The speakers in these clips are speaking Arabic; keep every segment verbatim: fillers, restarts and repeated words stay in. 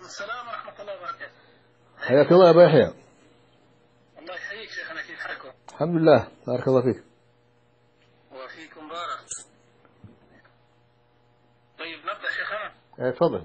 السلام ورحمة الله وبركاته. حياك الله يا أبا يحيى. الله يحييك شيخنا، كيف حالكم؟ الحمد لله، بارك الله فيك. وفيكم بارك. طيب نبدأ شيخنا؟ ايه تفضل.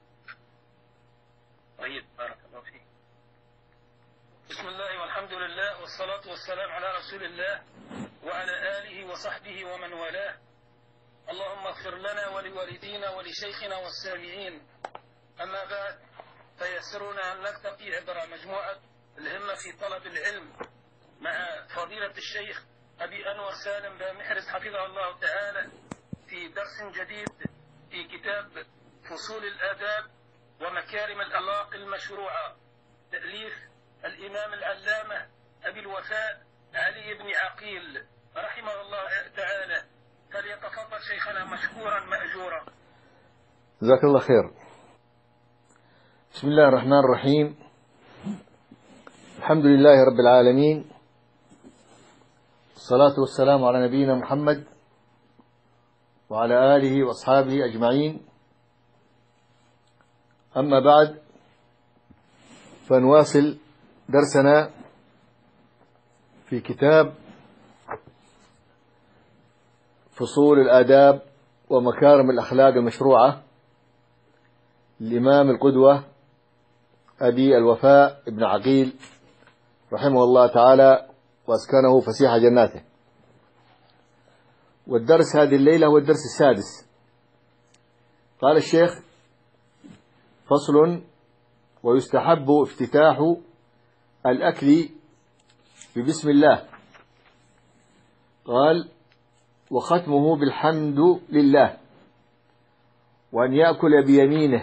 طيب بارك الله فيك. بسم الله والحمد لله والصلاة والسلام على رسول الله وعلى آله وصحبه ومن والاه. اللهم اغفر لنا ولوالدينا ولشيخنا والسامعين. أما بعد، فيسرنا أن نلتقي عبر مجموعة الهمة في طلب العلم مع فضيلة الشيخ أبي أنور سالم بامحرز حفظه الله تعالى في درس جديد في كتاب فصول الآداب ومكارم الأخلاق المشروعة، تأليف الإمام العلامة أبي الوفاء علي بن عقيل رحمه الله تعالى. فليتفضل شيخنا مشكورا مأجورا. جزاك الله خير. بسم الله الرحمن الرحيم. الحمد لله رب العالمين، الصلاة والسلام على نبينا محمد وعلى آله وأصحابه أجمعين. أما بعد، فنواصل درسنا في كتاب فصول الآداب ومكارم الأخلاق المشروعة للإمام القدوة أبي الوفاء ابن عقيل رحمه الله تعالى وأسكنه فسيح جناته. والدرس هذه الليلة هو الدرس السادس. قال الشيخ: فصل: ويستحب افتتاح الأكل ببسم الله. قال: وختمه بالحمد لله، وأن يأكل بيمينه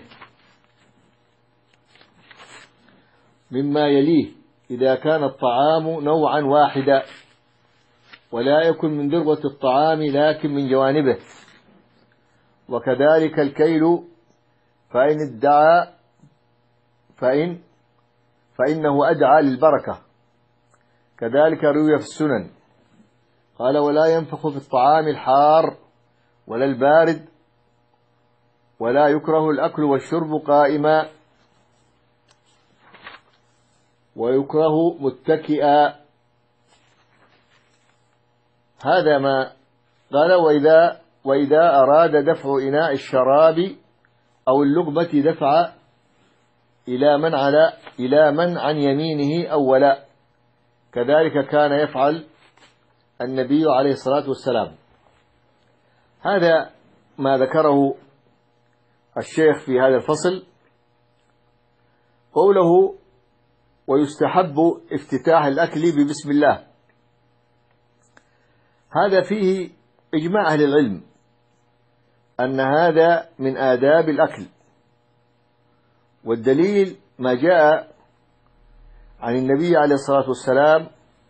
مما يليه إذا كان الطعام نوعا واحدا، ولا يكن من ذروة الطعام لكن من جوانبه، وكذلك الكيل، فإن ادعى فإن فإنه أدعى للبركة. كذلك روي في السنن. قال: ولا ينفخ في الطعام الحار ولا البارد، ولا يكره الأكل والشرب قائما، ويكره متكئا. هذا ما قال: وإذا وإذا أراد دفع إناء الشراب أو اللقمة دفع إلى من على إلى من عن يمينه أولا. كذلك كان يفعل النبي عليه الصلاة والسلام. هذا ما ذكره الشيخ في هذا الفصل. قوله: ويستحب افتتاح الأكل ببسم الله، هذا فيه إجماع أهل العلم أن هذا من آداب الأكل، والدليل ما جاء عن النبي عليه الصلاة والسلام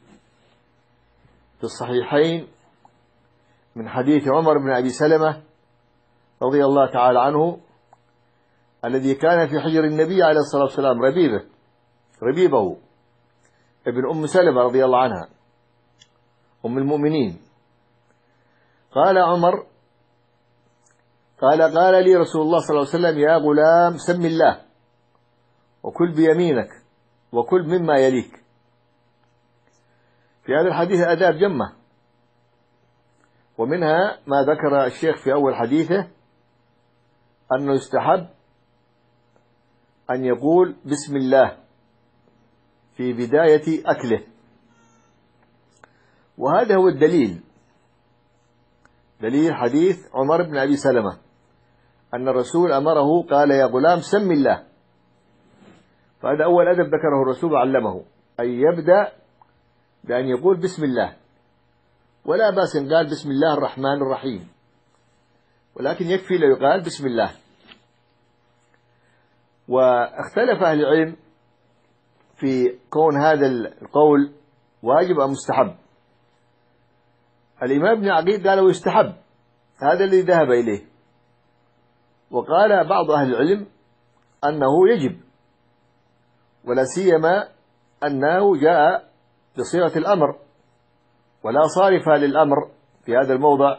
في الصحيحين من حديث عمر بن أبي سلمة رضي الله تعالى عنه، الذي كان في حجر النبي عليه الصلاة والسلام ربيبه ربيبه ابن أم سلمة رضي الله عنها أم المؤمنين. قال عمر: قال قال لي رسول الله صلى الله عليه وسلم: يا غلام، سم الله وكل بيمينك وكل مما يليك. في هذا الحديث آداب جمة، ومنها ما ذكر الشيخ في أول حديثه أنه يستحب أن يقول بسم الله في بداية أكله، وهذا هو الدليل، دليل حديث عمر بن أبي سلمة أن الرسول أمره قال: يا غلام، سم الله. فهذا أول أدب ذكره الرسول وعلمه، أن يبدأ بأن يقول بسم الله، ولا بأس إن قال بسم الله الرحمن الرحيم، ولكن يكفي لو يقال بسم الله. واختلف أهل العلم في كون هذا القول واجب أم مستحب. الإمام ابن عقيل قال ويستحب، هذا الذي ذهب إليه. وقال بعض أهل العلم أنه يجب، ولا سيما أنه جاء بصيغة الأمر ولا صارف للأمر في هذا الموضع.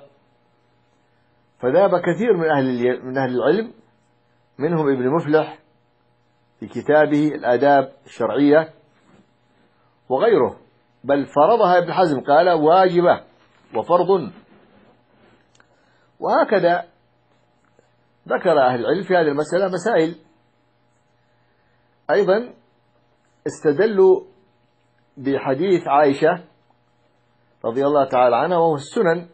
فذهب كثير من أهل من أهل العلم، منهم ابن مفلح في كتابه الآداب الشرعية وغيره، بل فرضها ابن حزم قال واجبة وفرض. وهكذا ذكر أهل العلم في هذه المسألة مسائل. أيضا استدلوا بحديث عائشة رضي الله تعالى عنها وهو السنن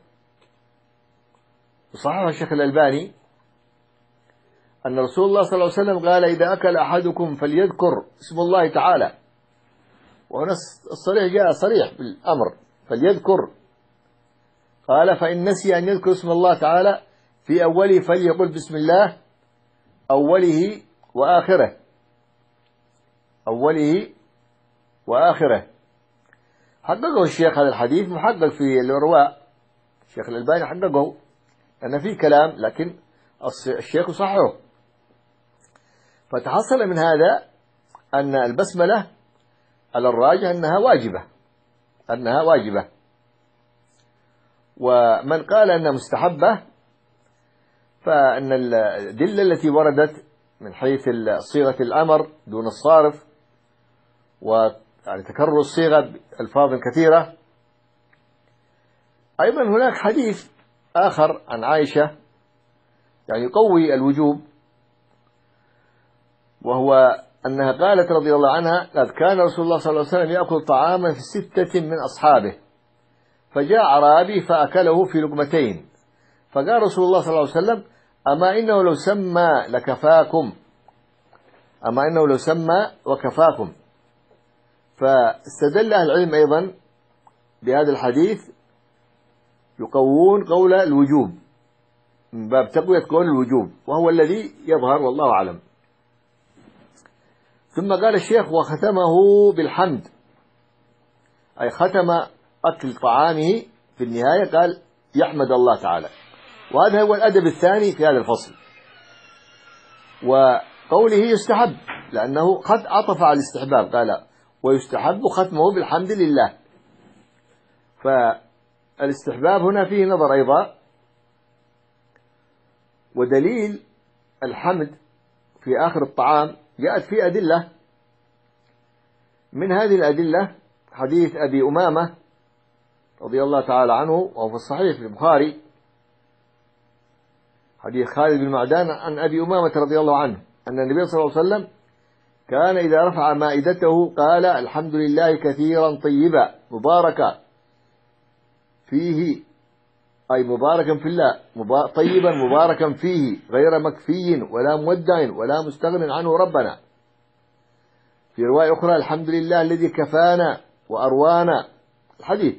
وصححه الشيخ الألباني، أن رسول الله صلى الله عليه وسلم قال إذا أكل أحدكم فليذكر اسم الله تعالى، وهنا الصريح جاء صريح بالأمر فليذكر، قال فإن نسي أن يذكر اسم الله تعالى في أوله فليقل بسم الله أوله وآخره، أوله وآخره. حققه الشيخ هذا الحديث، محقق في الرواء الشيخ الألباني حققه، أن فيه كلام لكن الشيخ صححه. فتحصل من هذا أن البسملة على الراجح أنها واجبة، أنها واجبة. ومن قال أنها مستحبة فأن الأدلة التي وردت من حيث صيغة الأمر دون الصارف ويعني تكرر الصيغة بألفاظ كثيرة. أيضا هناك حديث آخر عن عائشة يعني يقوي الوجوب، وهو أنها قالت رضي الله عنها قد كان رسول الله صلى الله عليه وسلم يأكل طعاما في ستة من أصحابه فجاء أعرابي فأكله في لقمتين، فقال رسول الله صلى الله عليه وسلم أما إنه لو سمى لكفاكم، أما إنه لو سمى وكفاكم. فاستدل أهل العلم أيضا بهذا الحديث يقوون قول الوجوب من باب تقوية قول الوجوب، وهو الذي يظهر والله أعلم. ثم قال الشيخ وختمه بالحمد، أي ختم أكل طعامه في النهاية قال يحمد الله تعالى، وهذا هو الأدب الثاني في هذا الفصل. وقوله يستحب لأنه قد عطف على الاستحباب، قال ويستحب ختمه بالحمد لله، فالاستحباب هنا فيه نظر أيضا. ودليل الحمد في آخر الطعام جاءت فيه أدلة، من هذه الأدلة حديث أبي أمامة رضي الله تعالى عنه وهو في الصحيح في البخاري، حديث خالد بن معدان عن أبي أمامة رضي الله عنه أن النبي صلى الله عليه وسلم كان إذا رفع مائدته قال الحمد لله كثيرا طيبا مباركا فيه، أي مباركا في الله طيبا مباركا فيه غير مكفي ولا مودع ولا مستغن عنه ربنا. في رواية أخرى الحمد لله الذي كفانا وأروانا الحديث.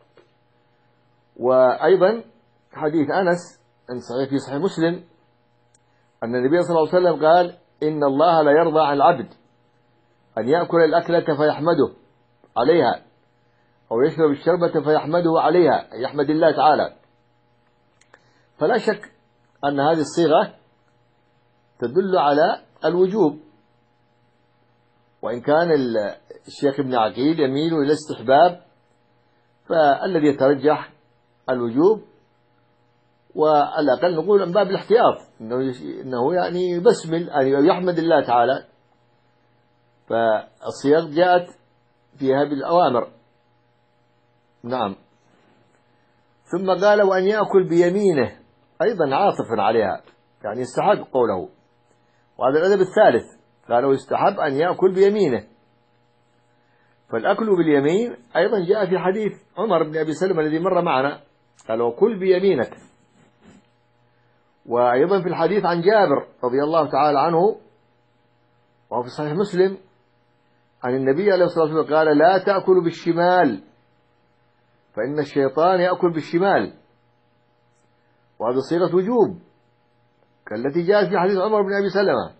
وأيضا حديث أنس أن صحيح في صحيح مسلم أن النبي صلى الله عليه وسلم قال إن الله لا يرضى عن العبد أن يأكل الأكلة فيحمده عليها أو يشرب الشربة فيحمده عليها، يحمد الله تعالى. فلا شك أن هذه الصيغة تدل على الوجوب، وإن كان الشيخ ابن عقيل يميل إلى الاستحباب، فالذي يترجح الوجوب، وعلى الأقل نقول من باب الاحتياط إنه إنه يعني يبسمل أن يحمد الله تعالى. فالصيغ جاءت فيها بالأوامر. نعم. ثم قال وأن يأكل بيمينه أيضا عاطفا عليها، يعني يستحب قوله، وهذا الأدب الثالث قالوا يستحب أن يأكل بيمينه. فالأكل باليمين أيضا جاء في حديث عمر بن أبي سلمة الذي مر معنا قالوا كل بيمينك. وأيضا في الحديث عن جابر رضي الله تعالى عنه وهو في صحيح مسلم عن النبي عليه الصلاة والسلام قال لا تأكل بالشمال فإن الشيطان يأكل بالشمال، وهذا صيغة وجوب كالتي جاءت في حديث عمر بن أبي سلمة.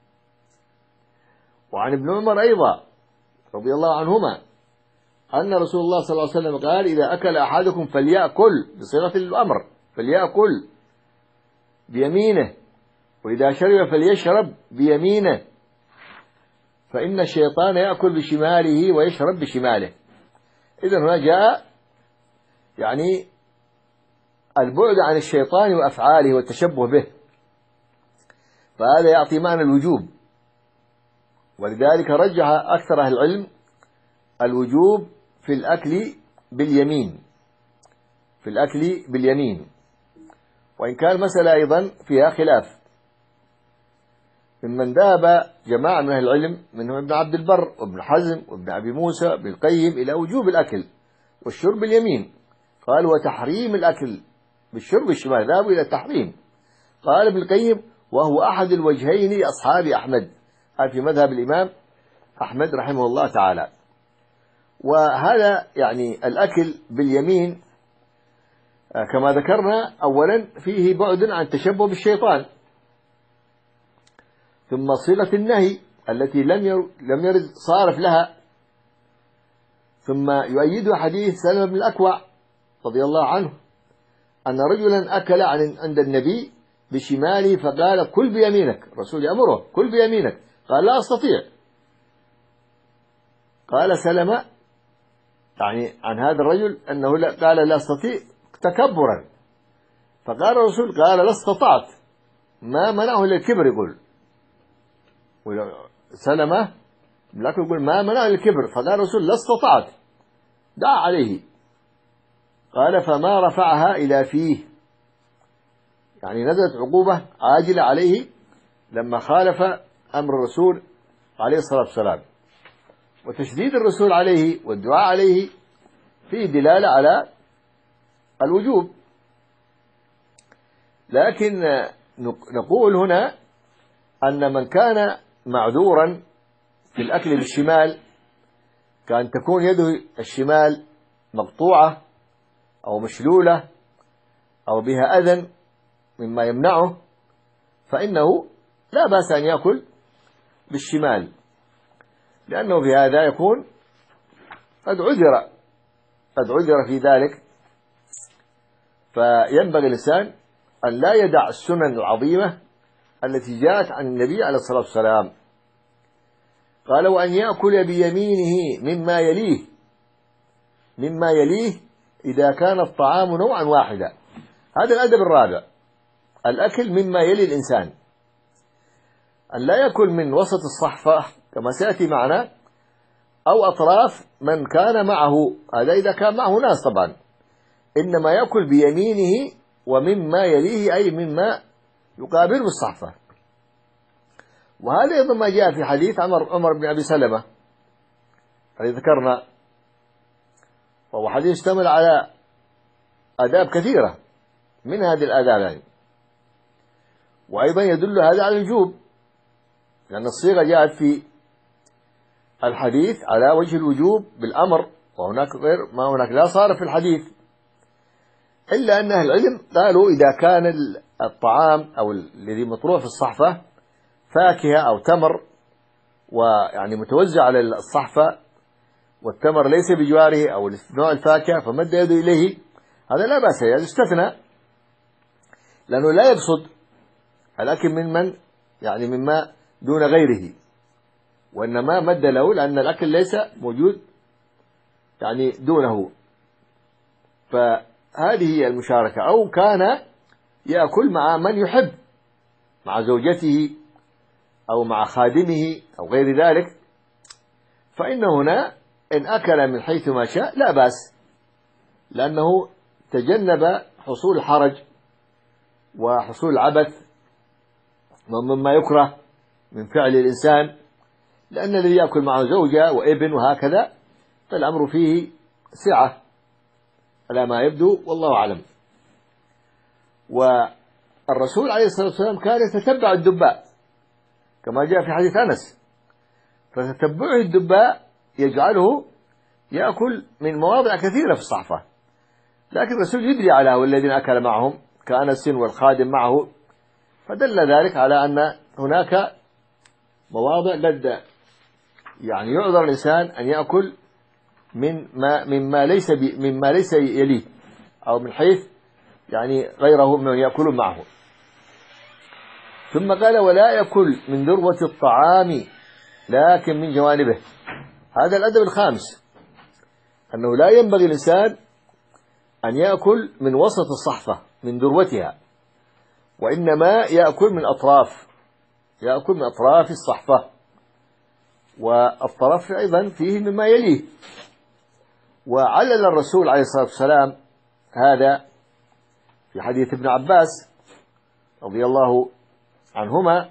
وعن ابن عمر أيضا رضي الله عنهما أن رسول الله صلى الله عليه وسلم قال إذا أكل أحدكم فليأكل بصيغة الأمر فليأكل بيمينه، وإذا شرب فليشرب بيمينه، فإن الشيطان يأكل بشماله ويشرب بشماله. إذن هنا جاء يعني البعد عن الشيطان وأفعاله والتشبه به، فهذا يعطي معنى الوجوب. ولذلك رجح أكثر أهل العلم الوجوب في الأكل باليمين في الأكل باليمين وإن كان المسألة أيضا فيها خلاف. ممن ذهب جماعة من أهل العلم منهم ابن عبد البر وابن حزم وابن أبي موسى وابن القيم إلى وجوب الأكل والشرب باليمين، قال وتحريم الأكل بالشرب الشمال، ذهبوا إلى التحريم. قال ابن القيم وهو أحد الوجهين لأصحاب أحمد، قال في مذهب الإمام أحمد رحمه الله تعالى. وهذا يعني الأكل باليمين كما ذكرنا أولا فيه بعد عن التشبه بالشيطان، ثم صلة النهي التي لم لم يرد صارف لها، ثم يؤيد حديث سلمة بن الأكوع رضي الله عنه أن رجلا أكل عند النبي بشماله فقال كل بيمينك، الرسول يأمره كل بيمينك، قال لا أستطيع. قال سلمة يعني عن هذا الرجل أنه قال لا أستطيع تكبرا، فقال الرسول قال لا استطعت، ما منعه إلا الكبر. يقول سلمة لكن يقول ما منعه الكبر، فقال الرسول لا استطعت دعا عليه. قال فما رفعها إلى فيه، يعني نزلت عقوبة عاجلة عليه لما خالف أمر الرسول عليه الصلاة والسلام. وتشديد الرسول عليه والدعاء عليه فيه دلالة على الوجوب. لكن نقول هنا أن من كان معذورا في الأكل بالشمال كأن تكون يده الشمال مقطوعة أو مشلولة أو بها أذى مما يمنعه، فإنه لا بأس أن يأكل بالشمال، لأنه في هذا يكون قد عذر قد عذر في ذلك. فينبغي الإنسان أن لا يدع السنن العظيمة التي جاءت عن النبي عليه الصلاة والسلام. قال وأن يأكل بيمينه مما يليه مما يليه إذا كان الطعام نوعا واحدا. هذا الأدب الرابع، الأكل مما يلي الإنسان، أن لا يأكل من وسط الصحفة كما سيأتي معنا أو أطراف من كان معه، هذا إذا كان معه ناس طبعا، إنما يأكل بيمينه ومما يليه أي مما يقابله الصحفة. وهذا أيضا ما جاء في حديث عمر عمر بن أبي سلمة الذي ذكرنا، وهو حديث يشتمل على آداب كثيرة من هذه الآداب يعني. وأيضا يدل هذا على الوجوب، لأن الصيغة جاءت في الحديث على وجه الوجوب بالأمر، وهناك غير ما هناك لا صار في الحديث، إلا أن أهل العلم قالوا إذا كان الطعام أو الذي مطروح في الصحفة فاكهة أو تمر ويعني متوزع على الصحفة والتمر ليس بجواره أو نوع الفاكهة فمد يده إليه، هذا لا بأس، هذا استثنى، لأنه لا يقصد الأكل من من يعني مما دون غيره، وإنما مد له لأن الأكل ليس موجود يعني دونه. فهذه هي المشاركة. أو كان يأكل مع من يحب، مع زوجته أو مع خادمه أو غير ذلك، فإن هنا إن أكل من حيث ما شاء لا بأس، لأنه تجنب حصول الحرج وحصول العبث ومما يكره من فعل الإنسان، لأن الذي يأكل معه زوجة وابن وهكذا فالأمر فيه سعة على ما يبدو، والله أعلم. والرسول عليه الصلاة والسلام كان يتتبع الدباء كما جاء في حديث أنس، فتتبعه الدباء يجعله يأكل من مواضع كثيرة في الصحفة، لكن الرسول يدري على والذين أكل معهم كأنس والخادم معه، فدل ذلك على أن هناك مواضع قد يعني يعذر الإنسان أن يأكل من ما مما ليس مما ليس يليه، أو من حيث يعني غيره من يأكلون معه. ثم قال ولا يأكل من ذروة الطعام لكن من جوانبه. هذا الأدب الخامس، أنه لا ينبغي الإنسان أن يأكل من وسط الصحفة من ذروتها، وإنما يأكل من أطراف يأكل من أطراف الصحفة. والطرف أيضا فيه مما يليه. وعلل الرسول عليه الصلاة والسلام هذا في حديث ابن عباس رضي الله عنهما،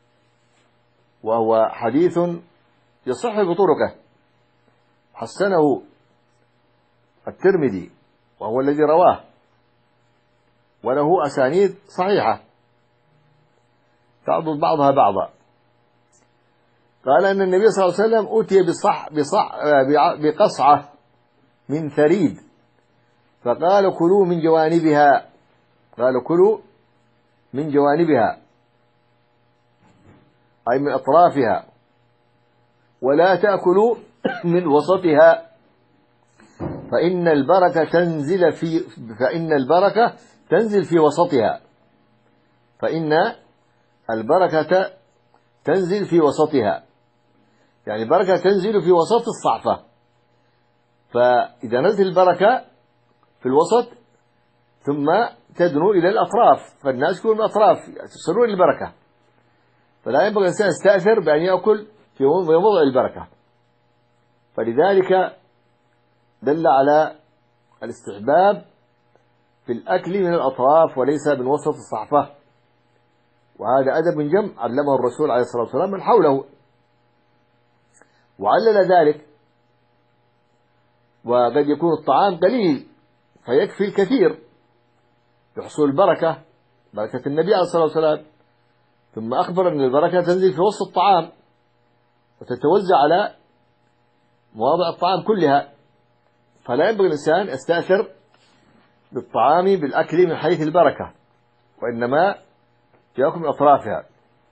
وهو حديث يصح بطرقه، حسنه الترمذي وهو الذي رواه، وله أسانيد صحيحة تعضد بعضها بعضا. قال أن النبي صلى الله عليه وسلم أوتي بصح بصح بقصعة من ثريد، فقال كلوا من جوانبها، قالوا كلوا من جوانبها أي من أطرافها، ولا تأكلوا من وسطها فإن البركة تنزل في فإن البركة تنزل في وسطها فإن البركة تنزل في وسطها يعني البركة تنزل في وسط الصعفة، فإذا نزلت البركة في الوسط ثم تدنو إلى الأطراف، فالناس يكونوا من الأطراف يصلون البركة، فلا ينبغي الإنسان يستأثر بأن يأكل في موضع البركة. فلذلك دل على الاستحباب في الأكل من الأطراف وليس من وسط الصحفة، وهذا أدب جم علمه الرسول عليه الصلاة والسلام من حوله. وعلل ذلك، وقد يكون الطعام قليل فيكفي الكثير يحصل البركة، بركة النبي عليه الصلاة والسلام، ثم أخبر أن البركة تنزل في وسط الطعام وتتوزع على مواضع الطعام كلها، فلا ينبغي الإنسان يستأثر بالطعام بالأكل من حيث البركة، وإنما يأكل من أطرافها.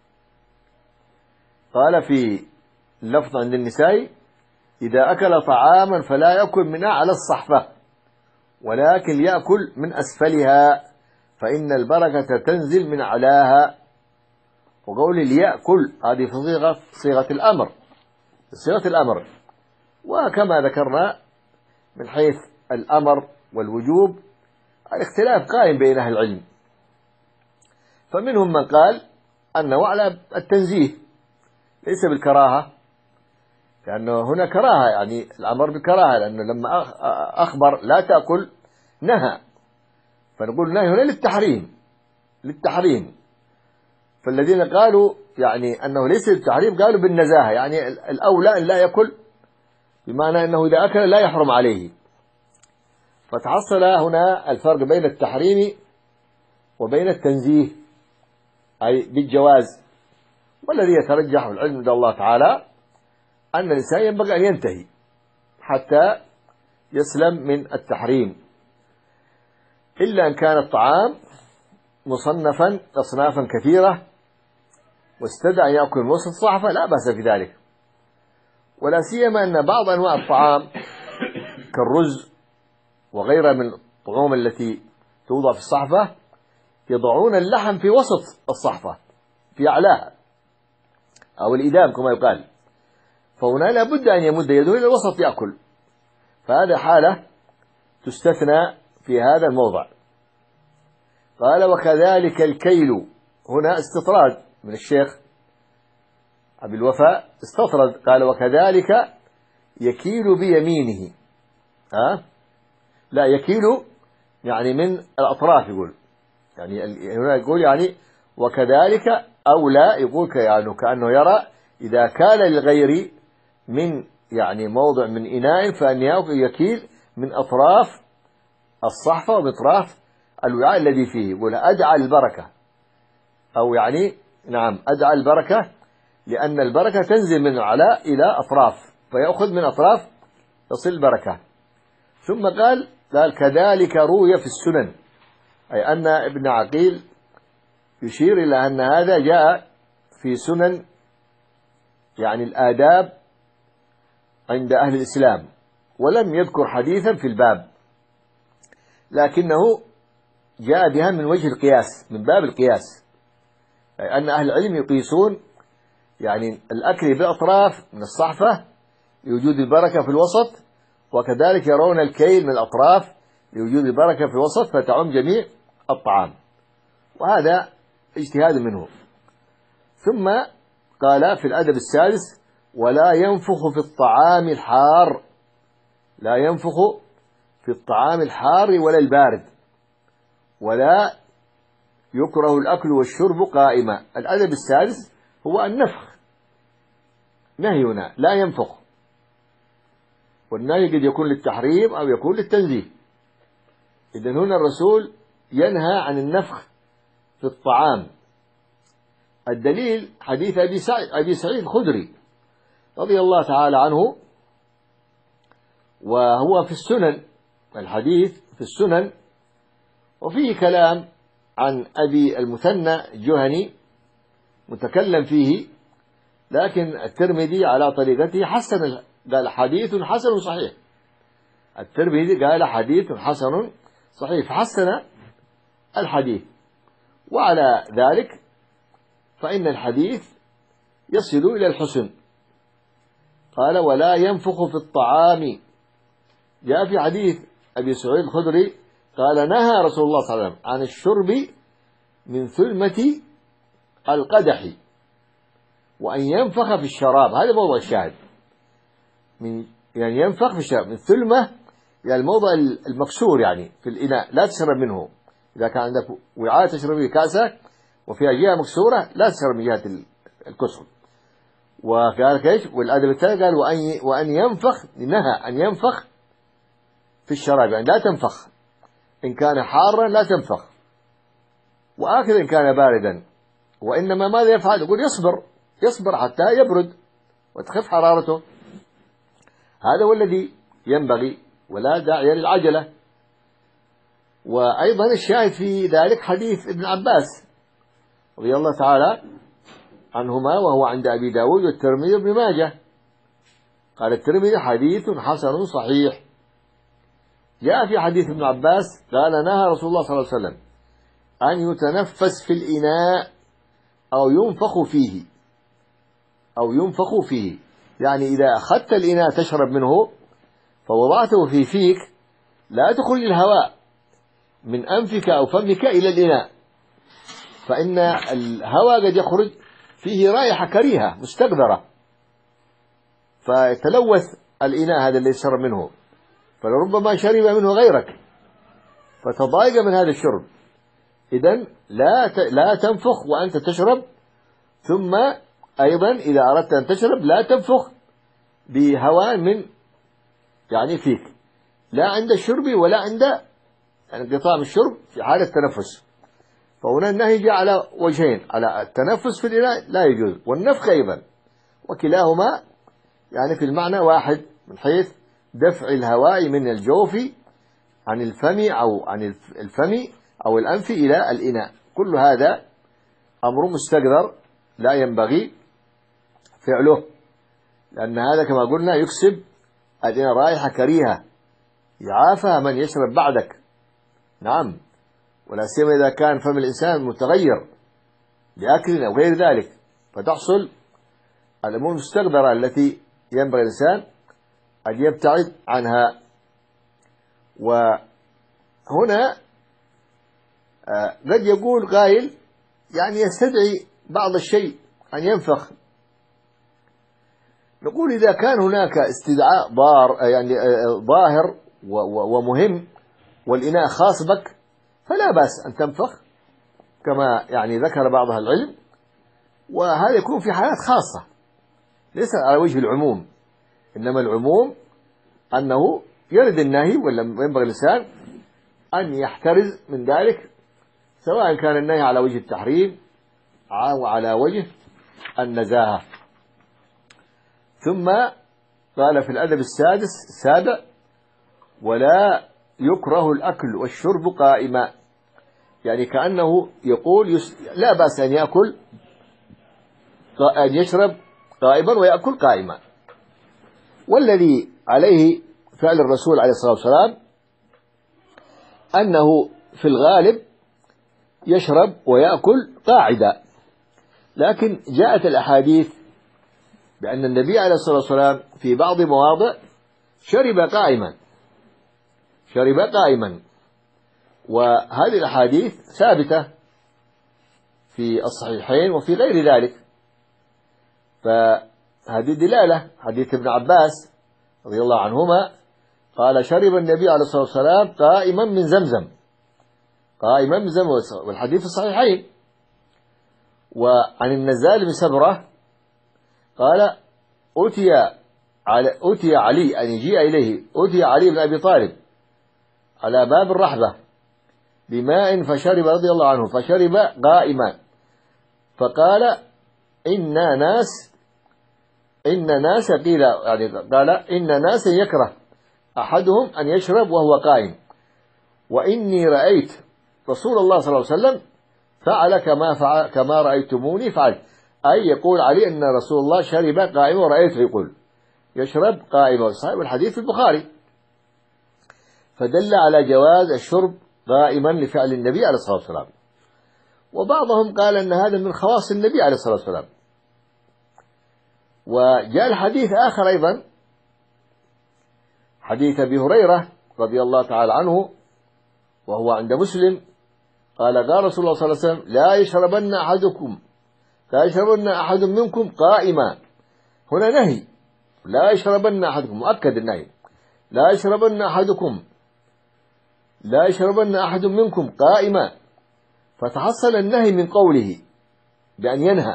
قال في اللفظ عند النسائي: إذا أكل طعاما فلا يأكل من أعلى الصحفة ولكن يأكل من أسفلها فإن البركة تنزل من أعلاها. وقول ليأكل هذه في صيغة صيغة الأمر صيغة الأمر وكما ذكرنا من حيث الأمر والوجوب الاختلاف قائم بين أهل العلم، فمنهم من قال أنه على التنزيه ليس بالكراهة، لأنه هنا كراهة يعني الأمر بالكراهة، لأنه لما أخبر لا تأكل نهى، فنقول النهي هنا للتحريم للتحريم فالذين قالوا يعني أنه ليس للتحريم قالوا بالنزاهة، يعني الأولى أن لا يأكل، بمعنى أنه إذا أكل لا يحرم عليه. فتحصل هنا الفرق بين التحريم وبين التنزيه أي بالجواز. والذي يترجح العلم عند الله تعالى أن الإنسان ينبغي أن ينتهي حتى يسلم من التحريم، إلا أن كان الطعام مصنفا أصنافا كثيرة واستدعى أن يأكل من وسط الصحفة لا بأس في ذلك، ولا سيما أن بعض أنواع الطعام كالرز وغيرها من الطعوم التي توضع في الصحفة يضعون اللحم في وسط الصحفة في أعلاها أو الإدام كما يقال، فهنا لا بد أن يمد يده إلى الوسط يأكل، فهذا حالة تستثنى في هذا الموضع. قال: وكذلك الكيل، هنا استطراد من الشيخ أبي الوفاء استطرد، قال: وكذلك يكيل بيمينه. ها؟ لا يكيل يعني من الأطراف، يقول يعني هنا يقول يعني وكذلك، أو لا يقول يعني كأنه يرى إذا كان للغير من يعني موضع من إناء فأن يكيل من أطراف الصحفة ومن أطراف الوعاء الذي فيه، يقول أجعل البركة، أو يعني نعم أجعل البركة، لأن البركة تنزل من العلاء إلى أطراف فيأخذ من أطراف تصل البركة. ثم قال قال كذلك روي في السنن، أي أن ابن عقيل يشير إلى أن هذا جاء في سنن يعني الآداب عند أهل الإسلام، ولم يذكر حديثا في الباب، لكنه جاء بها من وجه القياس، من باب القياس، أي أن أهل العلم يقيسون يعني الأكل بالأطراف من الصحفة لوجود البركة في الوسط، وكذلك يرون الكيل من الأطراف لوجود البركة في الوسط فتعم جميع الطعام، وهذا اجتهاد منه. ثم قال في الأدب السادس: ولا ينفخ في الطعام الحار، لا ينفخ في الطعام الحار ولا البارد، ولا يكره الأكل والشرب قائما. الأدب السادس هو النفخ، نهينا لا ينفخ، والنهي قد يكون للتحريم أو يكون للتنزيه. إذن هنا الرسول ينهى عن النفخ في الطعام. الدليل حديث أبي سعيد, أبي سعيد الخدري رضي الله تعالى عنه، وهو في السنن، الحديث في السنن، وفيه كلام عن أبي المثنى الجهني متكلم فيه، لكن الترمذي على طريقته حسن، قال حديث حسن صحيح. الترمذي قال حديث حسن صحيح، فحسن الحديث. وعلى ذلك فإن الحديث يصل إلى الحسن. قال ولا ينفخ في الطعام. جاء في حديث أبي سعيد الخدري قال نهى رسول الله صلى الله عليه وسلم عن الشرب من ثلمة القدح وأن ينفخ في الشراب. هذا موضع الشاهد، من يعني ينفخ في الشراب من ثلمة، يعني الموضع المكسور يعني في الإناء، لا تشرب منه. إذا كان عندك وعاء تشرب فيه كاسة وفيها جهة مكسورة لا تشرب من جهة الكسر. وقال كيش، والأدب الثاني قال وأن وأن ينفخ، نهى أن ينفخ في الشراب، يعني لا تنفخ إن كان حارا، لا تنفخ، وآخر إن كان باردا. وإنما ماذا يفعل؟ يقول يصبر، يصبر حتى يبرد وتخف حرارته. هذا هو الذي ينبغي، ولا داعي للعجلة. وأيضا الشاهد في ذلك حديث ابن عباس رضي الله تعالى عنهما، وهو عند أبي داود والترمذي وابن ماجه. قال الترمذي حديث حسن صحيح. جاء في حديث ابن عباس قال نهى رسول الله صلى الله عليه وسلم أن يتنفس في الإناء أو ينفخ فيه، أو ينفخ فيه، يعني إذا أخذت الإناء تشرب منه فوضعته في فيك لا تخرج الهواء من أنفك أو فمك إلى الإناء، فإن الهواء قد يخرج فيه رائحة كريهة مستقذرة فتلوث الإناء هذا اللي يشرب منه، فلربما شرب منه غيرك فتضايق من هذا الشرب. إذن لا لا تنفخ وأنت تشرب. ثم أيضا إذا أردت أن تشرب لا تنفخ بهواء من يعني فيك، لا عند الشرب ولا عند انقطاع من الشرب في حالة التنفس. فهنا النهي جاء على وجهين، على التنفس في الإناء لا يجوز، والنفخ أيضا، وكلاهما يعني في المعنى واحد من حيث دفع الهواء من الجوف عن الفم أو عن الفم أو الأنف إلى الإناء. كل هذا أمر مستقذر لا ينبغي فعله، لأن هذا كما قلنا يكسب الإناء رائحة كريهة يعافى من يشرب بعدك. نعم، ولا سيما إذا كان فم الإنسان متغير بأكل أو غير ذلك، فتحصل الأمور المستقذرة التي ينبغي الإنسان أن يبتعد عنها. وهنا قد يقول قائل يعني يستدعي بعض الشيء أن ينفخ. نقول إذا كان هناك استدعاء ضار يعني ظاهر ومهم والإناء خاص بك فلا بأس أن تنفخ كما يعني ذكر بعض أهل العلم، وهذا يكون في حالات خاصة ليس على وجه العموم، إنما العموم أنه يرد النهي، ولا ينبغي الإنسان أن يحترز من ذلك، سواء كان النهي على وجه التحريم أو على وجه النزاهة. ثم قال في الأدب السادس السابع ولا يكره الأكل والشرب قائما، يعني كأنه يقول لا بأس أن يأكل أن يشرب قائما ويأكل قائما. والذي عليه فعل الرسول عليه الصلاة والسلام أنه في الغالب يشرب ويأكل قاعدا، لكن جاءت الأحاديث بأن النبي عليه الصلاة والسلام في بعض مواضع شرب قائما شرب قائما وهذه الأحاديث ثابتة في الصحيحين وفي غير ذلك. هذه دلالة حديث ابن عباس رضي الله عنهما قال شرب النبي عليه الصلاة والسلام قائما من زمزم، قائما من زمزم، والحديث الصحيحين. وعن النزال بن سبرة قال أتي على أتي علي أن يجيء إليه أتي علي بن أبي طالب على باب الرحبة بماء فشرب رضي الله عنه، فشرب قائما، فقال إن ناس إن ناس قيل يعني قال إن ناس يكره أحدهم أن يشرب وهو قائم، وإني رأيت رسول الله صلى الله عليه وسلم فعل كما فعل كما رأيتموني فعلت، أي يقول علي أن رسول الله شرب قائما ورأيته يقول يشرب قائما، صحيح الحديث في البخاري. فدل على جواز الشرب قائما لفعل النبي عليه الصلاة والسلام. وبعضهم قال أن هذا من خواص النبي عليه الصلاة والسلام. وجاء الحديث آخر أيضا، حديث أبي هريرة رضي الله تعالى عنه وهو عند مسلم قال قال رسول الله صلى الله عليه وسلم لا يشربن أحدكم لا يشربن أحد منكم قائما، هنا نهي، لا يشربن أحدكم، مؤكد النهي، لا يشربن أحدكم لا يشربن أحد منكم قائما، فتحصل النهي من قوله بأن ينهى،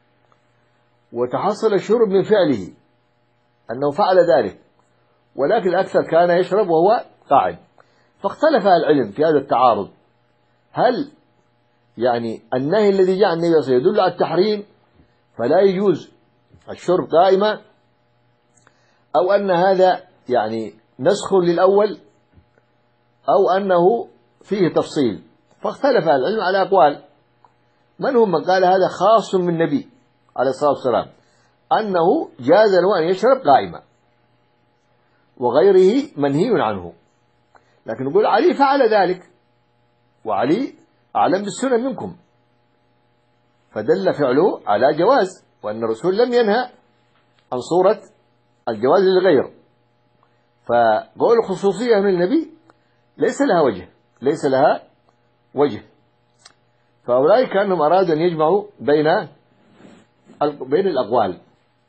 وتحصل الشرب من فعله أنه فعل ذلك، ولكن الأكثر كان يشرب وهو قاعد. فاختلف العلم في هذا التعارض، هل يعني النهي الذي جاء النبي صلى الله عليه وسلم يدل على التحريم فلا يجوز الشرب قائما، أو أن هذا يعني نسخ للأول، أو أنه فيه تفصيل. فاختلف العلم على أقوال، من هم من قال هذا خاص من النبي عليه الصلاة والسلام أنه جاز له أن يشرب قائما، وغيره منهي عنه. لكن نقول علي فعل ذلك، وعلي أعلم بالسنة منكم، فدل فعله على جواز، وأن الرسول لم ينهى عن صورة الجواز للغير. فقول الخصوصية من النبي ليس لها وجه ليس لها وجه فأولئك كأنهم أرادوا أن يجمعوا بين بين الأقوال.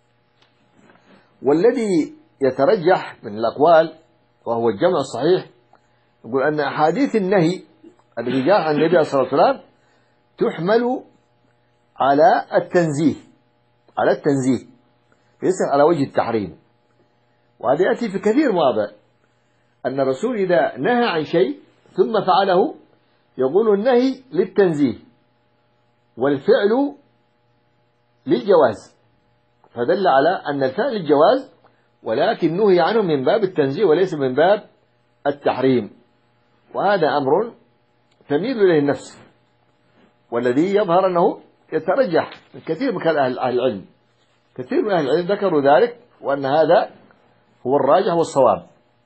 والذي يترجح من الأقوال وهو الجمع الصحيح يقول أن أحاديث النهي الذي جاء عن النبي صلى الله عليه وسلم تحمل على التنزيه على التنزيه ليس على وجه التحريم. وهذا يأتي في كثير مواضع، أن الرسول إذا نهى عن شيء ثم فعله يقول النهي للتنزيه والفعل للجواز، فدل على أن الفعل للجواز ولكن نهي عنه من باب التنزيه وليس من باب التحريم. وهذا أمر تميل إليه النفس، والذي يظهر أنه يترجح من كثير من أهل العلم كثير من أهل العلم ذكروا ذلك، وأن هذا هو الراجح والصواب.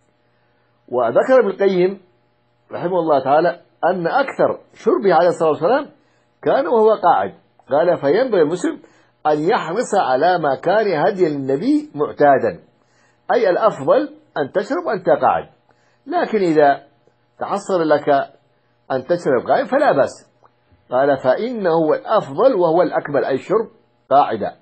وذكر ابن القيم رحمه الله تعالى أن أكثر شربه عليه الصلاة والسلام كان وهو قاعد، قال فينبغي المسلم أن يحرص على ما كان هدي للنبي معتادا، أي الأفضل أن تشرب أنت قاعد، لكن إذا تحصل لك أن تشرب قائم فلا بأس. قال فإنه هو الأفضل وهو الأكمل، أي الشرب قاعدا.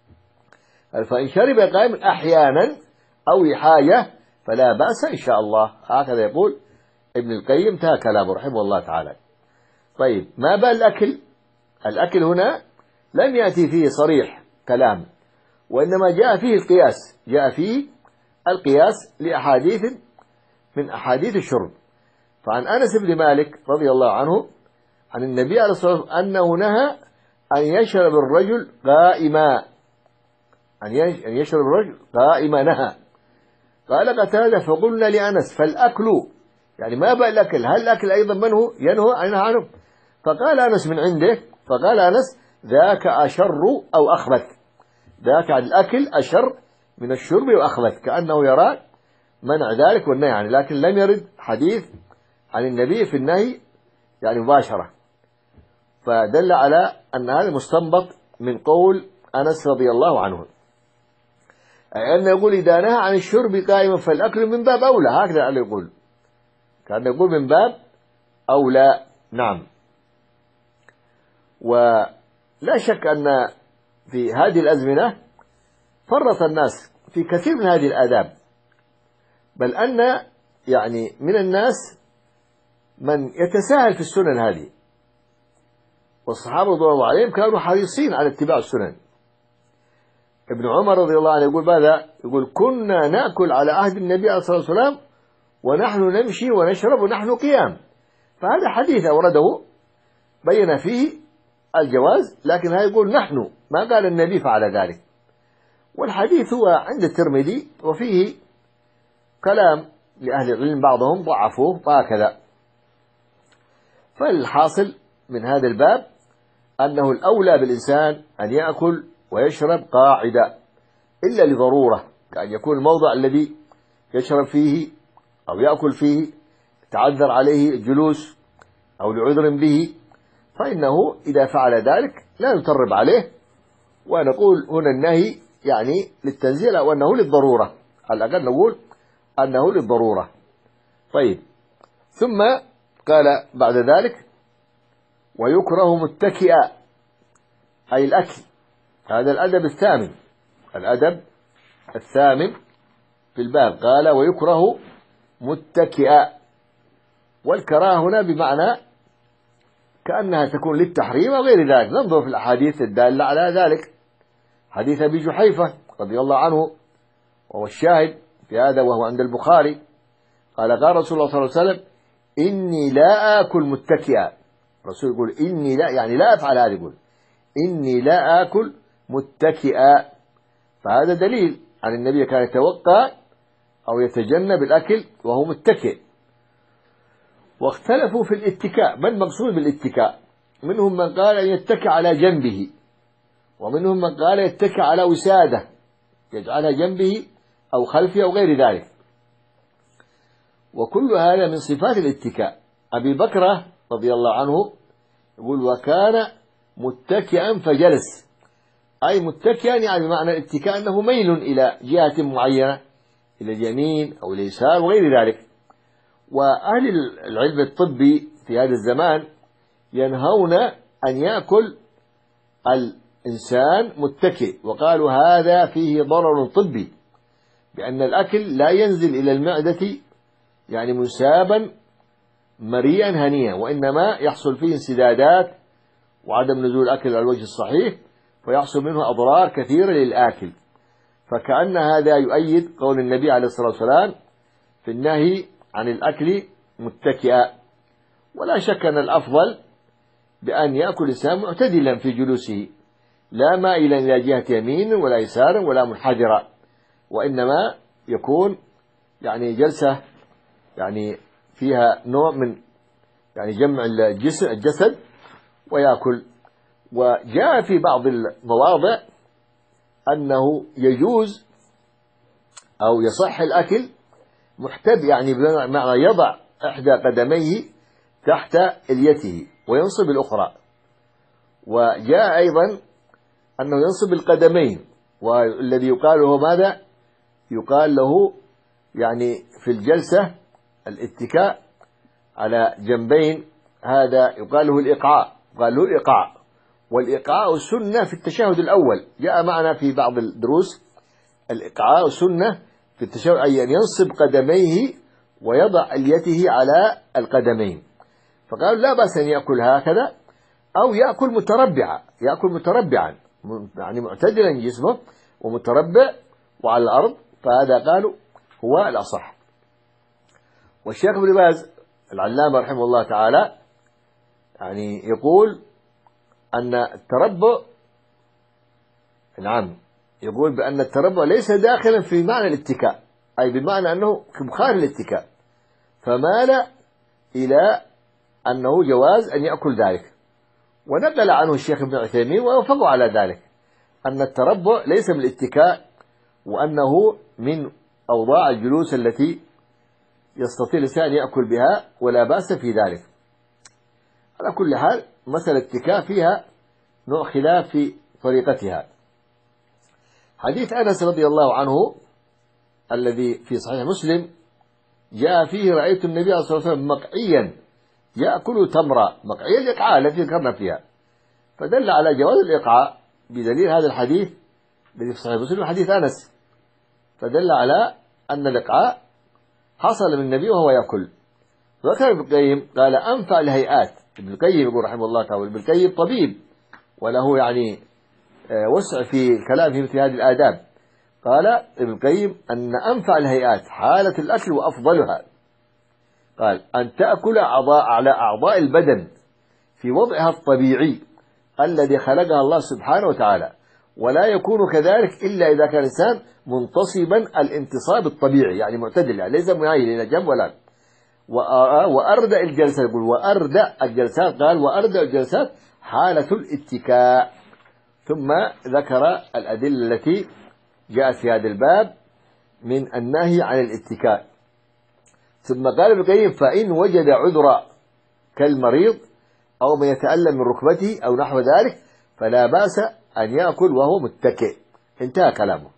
فإن شرب قائما أحيانا أو لحاجة فلا بأس إن شاء الله، هكذا يقول ابن القيم، انتهى كلامه رحمه الله تعالى. طيب، ما بال الأكل؟ الأكل هنا لم يأتي فيه صريح كلام، وإنما جاء فيه القياس جاء فيه القياس لأحاديث من أحاديث الشرب. فعن أنس بن مالك رضي الله عنه عن النبي عليه الصلاة والسلام أنه نهى أن يشرب الرجل قائما، أن يشرب الرجل قائما نهى. قال قتادة فقلنا لأنس فالأكل، يعني ما بقى الأكل، هل الأكل أيضا منه ينهى عنه؟ فقال أنس من عنده فقال أنس ذاك أشر أو أخبث، ذاك عن الأكل أشر من الشرب وأخبث، كأنه يرى منع ذلك والنهي عنه، لكن لم يرد حديث عن النبي في النهي يعني مباشرة، فدل على أن هذا مستنبط من قول أنس رضي الله عنه، أي أن يقول إذا نهى عن الشرب قائما فالأكل من باب أولى، هكذا يقول، كان يقول من باب أولى. نعم. ولا شك أن في هذه الأزمنة فرط الناس في كثير من هذه الآداب، بل أن يعني من الناس من يتساهل في السنن هذه، والصحابة رضي الله عليهم كانوا حريصين على اتباع السنن. ابن عمر رضي الله عنه يقول ماذا؟ يقول كنا نأكل على عهد النبي صلى الله عليه وسلم ونحن نمشي ونشرب ونحن قيام. فهذا حديث أورده بين فيه الجواز، لكن هذا يقول نحن، ما قال النبي فعل ذلك. والحديث هو عند الترمذي وفيه كلام لأهل العلم، بعضهم ضعفوه وهكذا. فالحاصل من هذا الباب أنه الأولى بالإنسان أن يأكل ويشرب قاعدة إلا لضرورة، كأن يكون الموضع الذي يشرب فيه أو يأكل فيه تعذر عليه الجلوس أو لعذر به، فإنه إذا فعل ذلك لا يترب عليه. ونقول هنا النهي يعني للتنزيل أو أنه للضرورة، على الأقل نقول أنه للضرورة. طيب، ثم قال بعد ذلك ويكره متكئا، أي الأكل. هذا الأدب الثامن، الأدب الثامن في الباب، قال ويكره متكئا. والكراهة هنا بمعنى كأنها تكون للتحريم أو غير ذلك. ننظر في الأحاديث الدالة على ذلك. حديث أبي جحيفة رضي الله عنه وهو الشاهد في هذا، وهو عند البخاري، قال قال رسول الله صلى الله عليه وسلم إني لا آكل متكئا. الرسول يقول إني لا، يعني لا أفعل هذا، يقول إني لا آكل متكئا. فهذا دليل عن النبي كان يتوقع أو يتجنب الأكل وهو متكئ. واختلفوا في الاتكاء، ما المقصود بالاتكاء؟ منهم من قال أن يتكئ على جنبه، ومنهم من قال يتكئ على وسادة يجعلها جنبه أو خلفه أو غير ذلك. وكل هذا من صفات الاتكاء. أبي بكر رضي الله عنه يقول وكان متكئا فجلس، أي متكئا يعني معنى الاتكاء أنه ميل إلى جهة معينة، إلى اليمين أو اليسار وغير ذلك. وأهل العلم الطبي في هذا الزمان ينهون أن يأكل الإنسان متكئ، وقالوا هذا فيه ضرر طبي، بأن الأكل لا ينزل إلى المعدة يعني منسابا مريئا هنيا، وإنما يحصل فيه انسدادات وعدم نزول الأكل على الوجه الصحيح، فيحصل منه أضرار كثيرة للآكل. فكأن هذا يؤيد قول النبي عليه الصلاة والسلام في النهي عن الأكل متكئا. ولا شك أن الأفضل بأن يأكل الإنسان معتدلا في جلوسه، لا مائلا إلى جهة يمين ولا يسار ولا منحدرا، وإنما يكون يعني جلسة يعني فيها نوع من يعني جمع الجسد ويأكل. وجاء في بعض المواضع أنه يجوز أو يصح الأكل محتب، يعني بمعنى يضع إحدى قدميه تحت إليته وينصب الأخرى. وجاء أيضا أنه ينصب القدمين، والذي يقال له ماذا؟ يقال له يعني في الجلسة الاتكاء على جنبين، هذا يقال له الإقعاء، قال له الإقعاء. والإقعاء سنة في التشهد الأول، جاء معنا في بعض الدروس الإقعاء سنة في التشهد، أي أن ينصب قدميه ويضع اليته على القدمين. فقالوا لا بأس أن يأكل هكذا أو يأكل متربعا، يأكل متربعا يعني معتدلا جسمه ومتربع وعلى الأرض، فهذا قالوا هو الأصح. والشيخ ابن باز العلامة رحمه الله تعالى يعني يقول أن التربع، نعم، يقول بأن التربع ليس داخلا في معنى الاتكاء، أي بمعنى أنه خارج الاتكاء، فمال إلى أنه جواز أن يأكل ذلك. ونقل عنه الشيخ ابن عثيمين ووافقوا على ذلك، أن التربع ليس من الاتكاء، وأنه من أوضاع الجلوس التي يستطيع الإنسان أن يأكل بها ولا بأس في ذلك. على كل حال مسألة الاتكاء فيها نوع خلاف في طريقتها. حديث أنس رضي الله عنه الذي في صحيح مسلم جاء فيه رأيت النبي صلى الله عليه وسلم مقعيا يأكل تمرة، مقعيا الإقعاء التي ذكرنا فيها، فدل على جواز الإقعاء بدليل هذا الحديث الذي في صحيح مسلم حديث أنس، فدل على أن الإقعاء حصل من النبي وهو يأكل. ذكر ابن القيم قال أنفع الهيئات، ابن القيم يقول رحمه الله تعالى، ابن القيم طبيب وله يعني وسع في كلام في مثل هذه الآداب. قال ابن القيم أن أنفع الهيئات حالة الأكل وأفضلها، قال أن تأكل أعضاء على أعضاء البدن في وضعها الطبيعي الذي خلقها الله سبحانه وتعالى، ولا يكون كذلك إلا إذا كان الإنسان منتصبا الانتصاب الطبيعي، يعني معتدل، يعني ليس مايل إلى جنب ولا. وأردأ الجلسات، يقول وأردأ الجلسات، قال وأردأ الجلسات حالة الاتكاء. ثم ذكر الأدلة التي جاءت في هذا الباب من النهي عن الاتكاء. ثم قال ابن القيم فإن وجد عذرا كالمريض أو ما يتألم من ركبته أو نحو ذلك فلا بأس أن يأكل وهو متكئ. انتهى كلامه.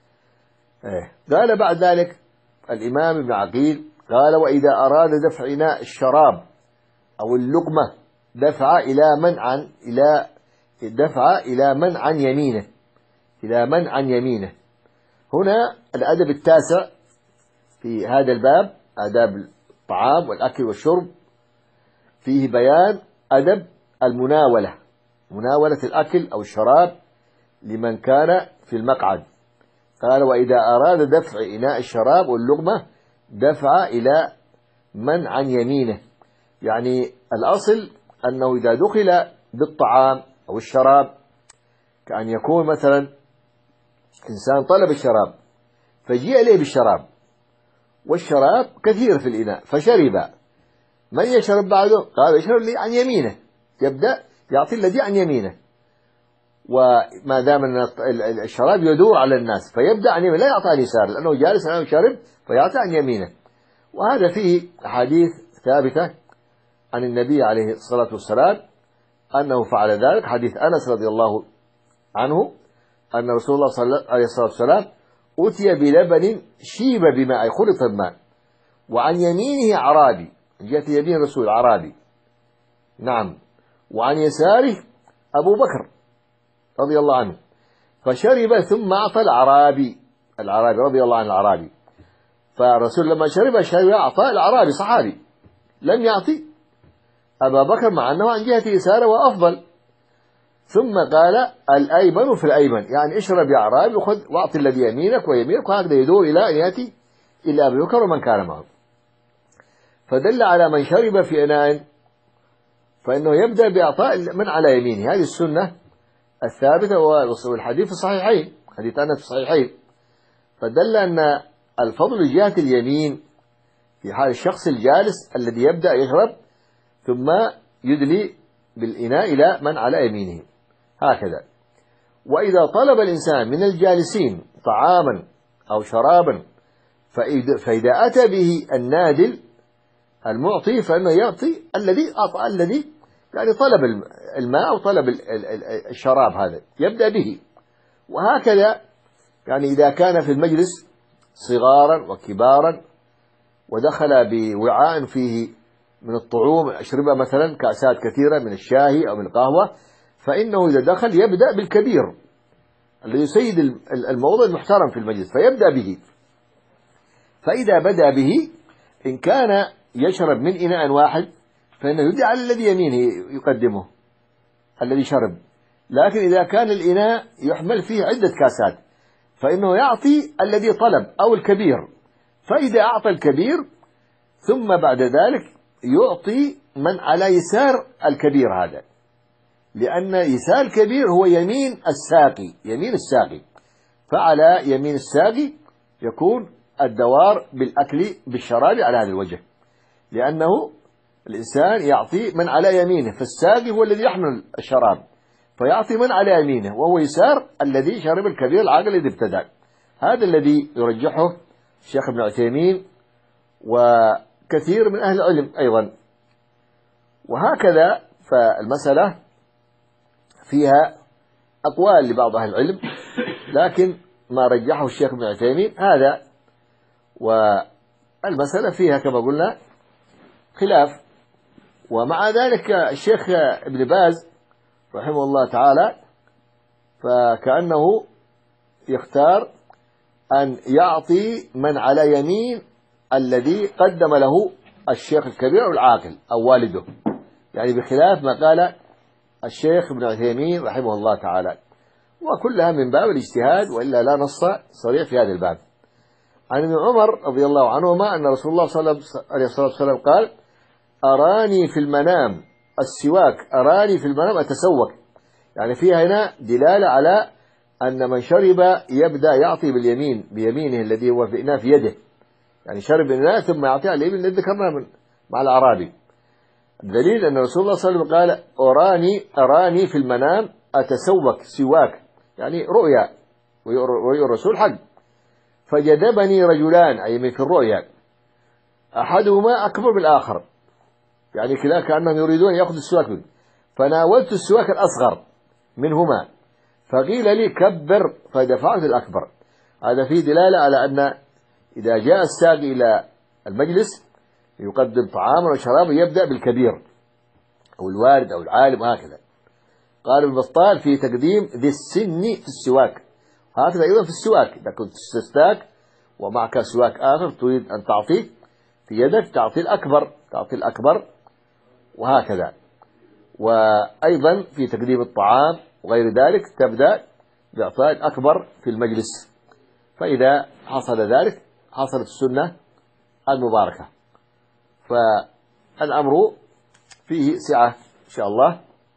قال بعد ذلك الإمام ابن عقيل قال وإذا أراد دفع إناء الشراب أو اللقمة دفع إلى من عن إلى دفع إلى من عن يمينه إلى من عن يمينه. هنا الأدب التاسع في هذا الباب، آداب الطعام والأكل والشرب، فيه بيان أدب المناولة، مناولة الأكل أو الشراب لمن كان في المقعد. قال وإذا أراد دفع إناء الشراب واللقمة دفع إلى من عن يمينه، يعني الأصل أنه إذا دخل بالطعام أو الشراب، كأن يكون مثلا إنسان طلب الشراب فجيء إليه بالشراب والشراب كثير في الإناء فشرب، من يشرب بعده؟ قال يشرب لي عن يمينه، يبدأ يعطي الذي عن يمينه، وما دام أن الشراب يدور على الناس فيبدأ عن يمينه، لا يعطي عن يسار لأنه جالس أمام شرب فيعطي عن يمينه. وهذا فيه حديث ثابتة عن النبي عليه الصلاة والسلام أنه فعل ذلك، حديث أنس رضي الله عنه أن رسول الله صلى الله عليه والسلام أتي بلبن شيب بماء، خلط بماء، وعن يمينه عرابي، جاءت يمين الرسول عرابي، نعم، وعن يساره أبو بكر رضي الله عنه، فشرب ثم أعطى العرابي العرابي رضي الله عن العرابي، فالرسول لما شرب شرب أعطى العرابي صحابي، لم يعطي أبا بكر مع أنه عن جهة يساره وأفضل. ثم قال الأيمن في الأيمن، يعني اشرب يا عرابي وخذ واعطي الذي يمينك ويمينك، وهكذا يدور إلى أن يأتي إلى أبي بكر ومن كان معه. فدل على من شرب في إناء فإنه يبدأ بإعطاء من على يمينه، هذه السنة الثابتة، والحديث في الصحيحين، حديث أنس في الصحيحين، فدل أن الفضل جهة اليمين في حال الشخص الجالس الذي يبدأ يشرب ثم يدلي بالإناء إلى من على يمينه هكذا. وإذا طلب الإنسان من الجالسين طعاما أو شرابا فإذا أتى به النادل المعطي فإنه يعطي الذي أعطى الذي يعني طلب الماء أو طلب الشراب، هذا يبدأ به. وهكذا يعني إذا كان في المجلس صغارا وكبارا ودخل بوعاء فيه من الطعوم الأشربة مثلا كأسات كثيرة من الشاي أو من القهوة، فإنه إذا دخل يبدأ بالكبير الذي يسيد الموضع المحترم في المجلس فيبدأ به. فإذا بدأ به إن كان يشرب من إناء واحد فإنه يدعى على الذي يمينه يقدمه الذي شرب، لكن إذا كان الإناء يحمل فيه عدة كاسات فإنه يعطي الذي طلب أو الكبير، فإذا أعطى الكبير ثم بعد ذلك يعطي من على يسار الكبير هذا، لأن يسار الكبير هو يمين الساقي، يمين الساقي، فعلى يمين الساقي يكون الدوار بالأكل بالشراب على هذا الوجه، لأنه الإنسان يعطي من على يمينه، فالساقي هو الذي يحمل الشراب فيعطي من على يمينه، وهو يسار الذي شرب الكبير العاقل الذي ابتدأ. هذا الذي يرجحه الشيخ ابن عثيمين وكثير من أهل العلم أيضا. وهكذا فالمسألة فيها أقوال لبعض أهل العلم، لكن ما رجحه الشيخ ابن عثيمين هذا، والمسألة فيها كما قلنا خلاف. ومع ذلك الشيخ ابن باز رحمه الله تعالى فكأنه يختار أن يعطي من على يمين الذي قدم له الشيخ الكبير أو العاقل أو والده، يعني بخلاف ما قال الشيخ ابن عثيمين رحمه الله تعالى، وكلها من باب الاجتهاد، وإلا لا نص صريح في هذا الباب. عن ابن عمر رضي الله عنهما أن رسول الله صلى الله عليه وسلم قال: أراني في المنام السواك، أراني في المنام أتسوك، يعني فيها هنا دلالة على أن من شرب يبدأ يعطي باليمين، بيمينه الذي هو في إناء في يده، يعني شرب الإناء ثم يعطي على اليمين الذي ذكرناه من مع الأعرابي. الدليل أن رسول الله صلى الله عليه وسلم قال: أراني أراني في المنام أتسوك، سواك يعني رؤيا، ويرى الرسول حق. فجذبني رجلان، أي في الرؤيا، أحدهما أكبر بالآخر، يعني كلا كأنهم يريدون يأخذ السواك منه، فناولت السواك الأصغر منهما فقيل لي كبر فدفعت الأكبر. هذا فيه دلالة على أن إذا جاء الساقي إلى المجلس يقدم طعاما وشرابا يبدأ بالكبير أو الوارد أو العالم وهكذا. قال ابن بطال في تقديم ذي السن في السواك، هكذا أيضا في السواك، إذا كنت تستاك ومعك سواك آخر تريد أن تعطيه في يدك تعطي الأكبر، تعطي الأكبر وهكذا. وأيضا في تقديم الطعام وغير ذلك تبدأ بإعطاء الأكبر في المجلس، فإذا حصل ذلك حصلت السنة المباركة. فالأمر فيه سعة إن شاء الله.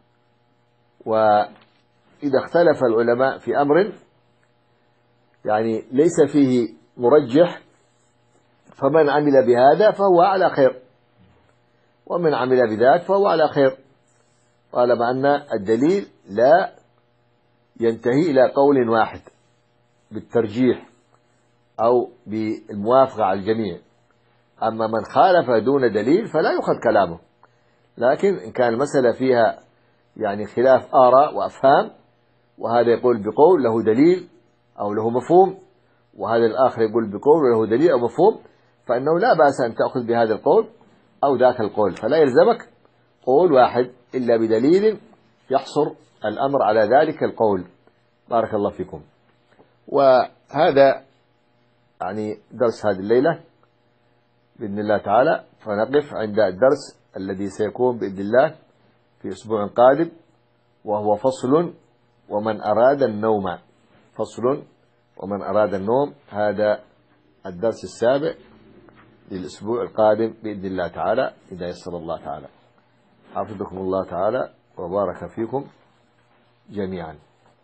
وإذا اختلف العلماء في أمر يعني ليس فيه مرجح، فمن عمل بهذا فهو على خير، ومن عمل بذاك فهو على خير، طالما أن الدليل لا ينتهي إلى قول واحد بالترجيح أو بالموافقة على الجميع. أما من خالف دون دليل فلا يؤخذ كلامه، لكن إن كان المسألة فيها يعني خلاف آراء وأفهام، وهذا يقول بقول له دليل أو له مفهوم، وهذا الآخر يقول بقول له دليل أو مفهوم، فإنه لا بأس أن تأخذ بهذا القول أو ذاك القول، فلا يلزمك قول واحد إلا بدليل يحصر الأمر على ذلك القول. بارك الله فيكم. وهذا يعني درس هذه الليلة بإذن الله تعالى، فنقف عند الدرس الذي سيكون بإذن الله في أسبوع قادم، وهو فصل ومن أراد النوم، فصل ومن أراد النوم، هذا الدرس السابع للأسبوع القادم بإذن الله تعالى إذا يسر الله تعالى. حفظكم الله تعالى وبارك فيكم جميعا.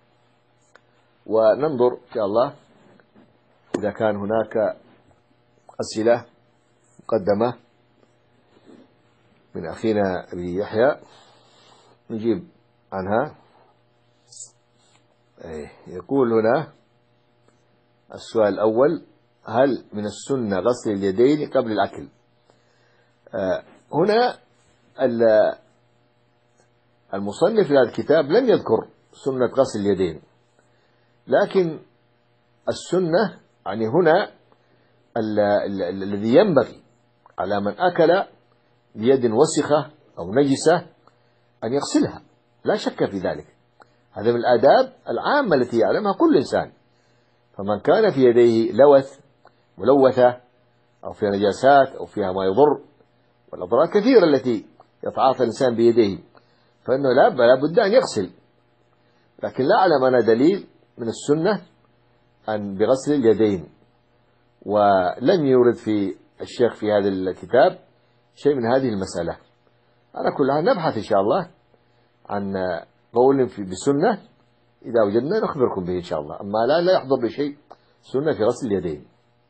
وننظر إن شاء الله إذا كان هناك أسئلة مقدمة من أخينا أبي يحيى نجيب عنها. يقول هنا السؤال الأول: هل من السنة غسل اليدين قبل الأكل؟ هنا المصنف في هذا الكتاب لم يذكر سنة غسل اليدين، لكن السنة يعني هنا الذي ينبغي على من أكل بيد وسخة أو نجسة أن يغسلها، لا شك في ذلك، هذا من الآداب العامة التي يعلمها كل إنسان. فمن كان في يديه لوث ملوثة أو فيها نجاسات أو فيها ما يضر، والأضرار كثيرة التي يتعاطى الإنسان بيديه، فإنه لا بد أن يغسل. لكن لا أعلم أنا دليل من السنة أن بغسل اليدين، ولم يورد في الشيخ في هذا الكتاب شيء من هذه المسألة. أنا كلها نبحث إن شاء الله عن قول في بسنة، إذا وجدنا نخبركم به إن شاء الله، أما لا لا يحضر بشيء سنة في غسل اليدين.